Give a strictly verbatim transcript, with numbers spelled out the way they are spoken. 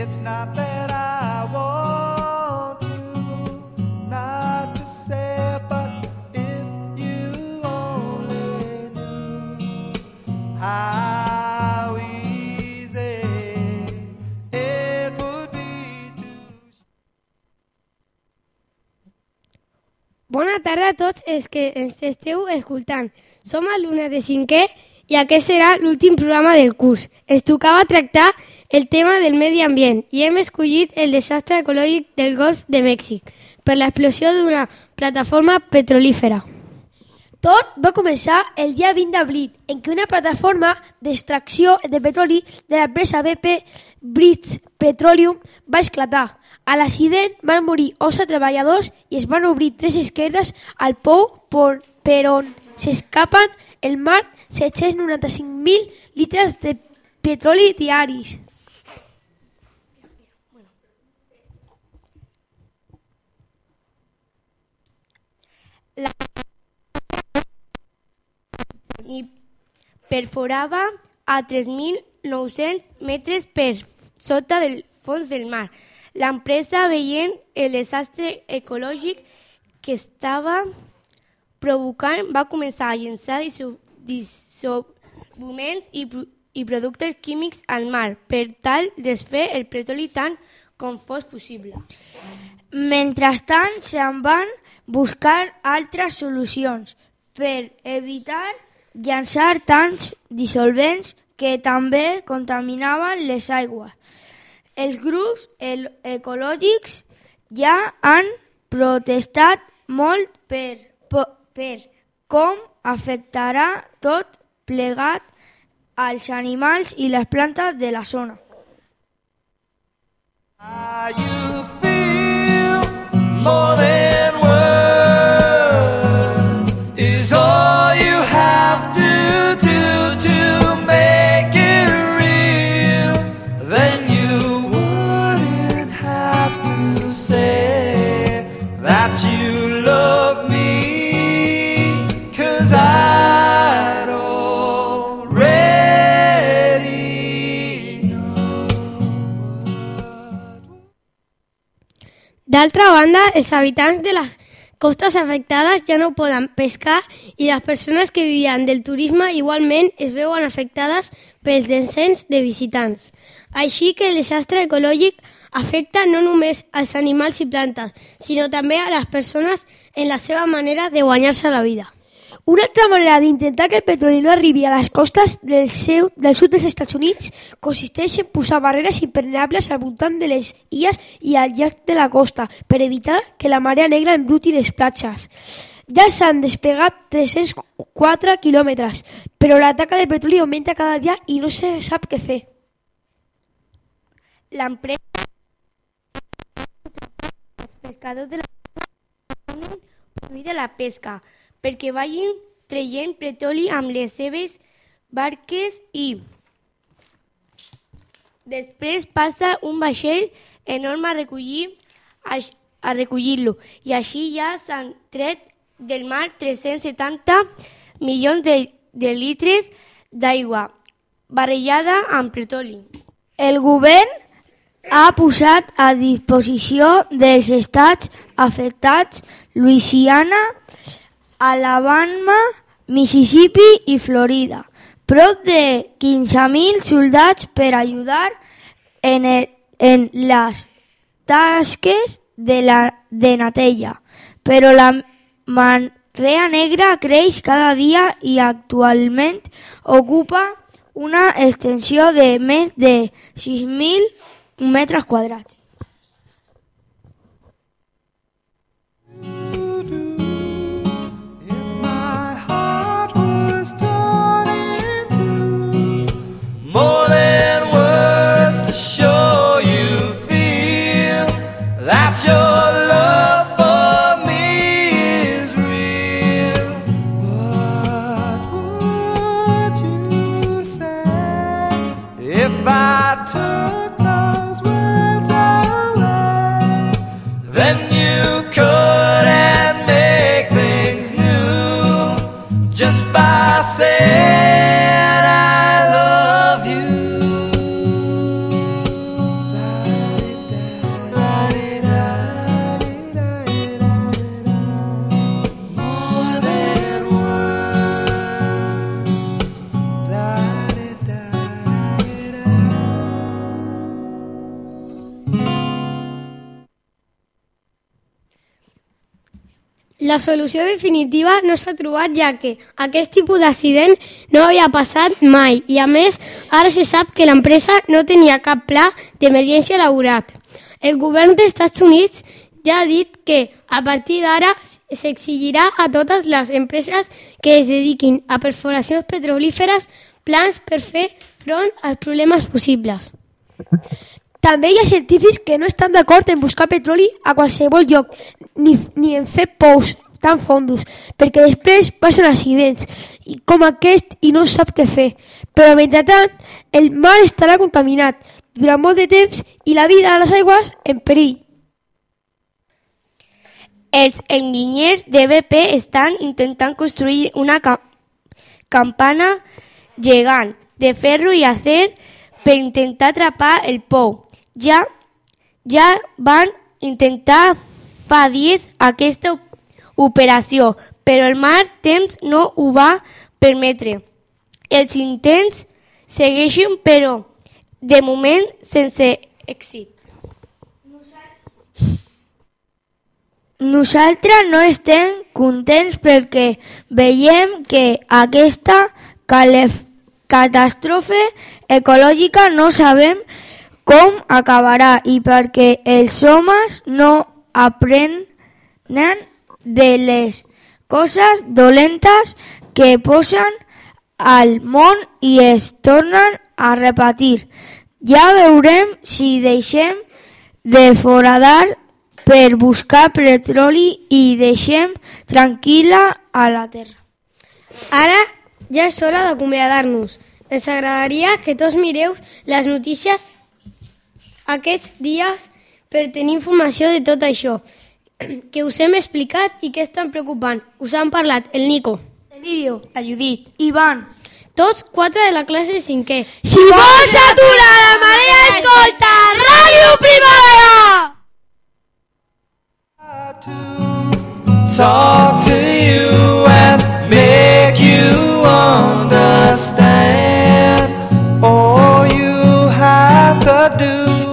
It's not that I want to, not to say, but if you only knew how easy it would be to... Bona tarda a tots els que ens esteu escoltant. Som alumnes de cinquè i aquest serà l'últim programa del curs. Ens tocava tractar el tema del medi ambient i hem escollit el desastre ecològic del Golf de Mèxic per l'explosió d'una plataforma petrolífera. Tot va començar el dia vint d'abril, en què una plataforma d'extracció de petroli de l'empresa B P British Petroleum va esclatar. A l'accident van morir onze treballadors i es van obrir tres esquerdes al pou per, per on s'escapen el mar set-cents noranta-cinc mil litres de petroli diaris. La i perforava a tres mil nou-cents metres per sota del fons del mar. L'empresa, veient el desastre ecològic que estava provocant, va començar a llençar dissolviments i, i productes químics al mar per tal de desfer el petroli tant com fos possible. Mentrestant, se'n van buscar altres solucions per evitar llançar tants dissolvents que també contaminaven les aigües. Els grups ecològics ja han protestat molt per, per com afectarà tot plegat als animals i les plantes de la zona. You feel more than words is all you have to do to make it real. Then you wouldn't have to say that you love me, 'cause I'd already know. D'altra banda, els habitants de les costes afectades ja no poden pescar i les persones que vivien del turisme igualment es veuen afectades pel descens de visitants. Així que el desastre ecològic afecta no només als animals i plantes, sinó també a les persones en la seva manera de guanyar-se la vida. Una altra manera d'intentar que el petroli no arribi a les costes del, seu, del sud dels Estats Units consisteix en posar barreres impermeables al voltant de les illes i al llarg de la costa per evitar que la marea negra embruti les platges. Ja s'han desplegat tres-cents quatre quilòmetres, però la taca de petroli augmenta cada dia i no se sap què fer. L'empresa els pescadors de la prohibida la pesca perquè vagin traient petroli amb les seves barques i després passa un vaixell enorme a recollir a, a recollir-lo i així ja s'han tret del mar tres-cents setanta milions de, de litres d'aigua barrejada amb petroli. El govern ha posat a disposició dels estats afectats Louisiana, Alabama, Mississippi i Florida, prop de quinze mil soldats per ajudar en, el, en les tasques de, la, de neteja. Però la marea negra creix cada dia i actualment ocupa una extensió de més de sis mil metres quadrats. More than words to show you feel that your love for me is real. What would you say if I took those words out? La solució definitiva no s'ha trobat, ja que aquest tipus d'accident no havia passat mai i, a més, ara se sap que l'empresa no tenia cap pla d'emergència elaborat. El govern dels Estats Units ja ha dit que a partir d'ara s'exigirà a totes les empreses que es dediquin a perforacions petrolíferes plans per fer front als problemes possibles. També hi ha científics que no estan d'acord en buscar petroli a qualsevol lloc, ni, ni en fer pous tan fondos, perquè després passen accidents i com aquest i no sap què fer. Però mentrestant, el mar estarà contaminat durant molt de temps i la vida a les aigües en perill. Els enginyers de B P estan intentant construir una ca- campana gegant de ferro i acer per intentar atrapar el pou. Ja, ja van intentar fa dies aquesta operació, però el mal temps no ho va permetre. Els intents segueixen, però de moment sense èxit. Nosaltres no estem contents perquè veiem que aquesta calef- catàstrofe ecològica no sabem com acabarà i perquè els homes no aprenen de les coses dolentes que posen al món i es tornen a repetir. Ja veurem si deixem de foradar per buscar petroli i deixem tranquil·la a la terra. Ara ja és hora d'acomiadar-nos. Ens agradaria que tots mireu les notícies aquests dies per tenir informació de tot això que us hem explicat i que és tan preocupant. Us han parlat el Nico, Emilio, La Judit. Iván. tots quatre de la classe cinquè. Si vols aturar la marea, escolta Ràdio Primavera! Talk to you and make you understand. All you have to do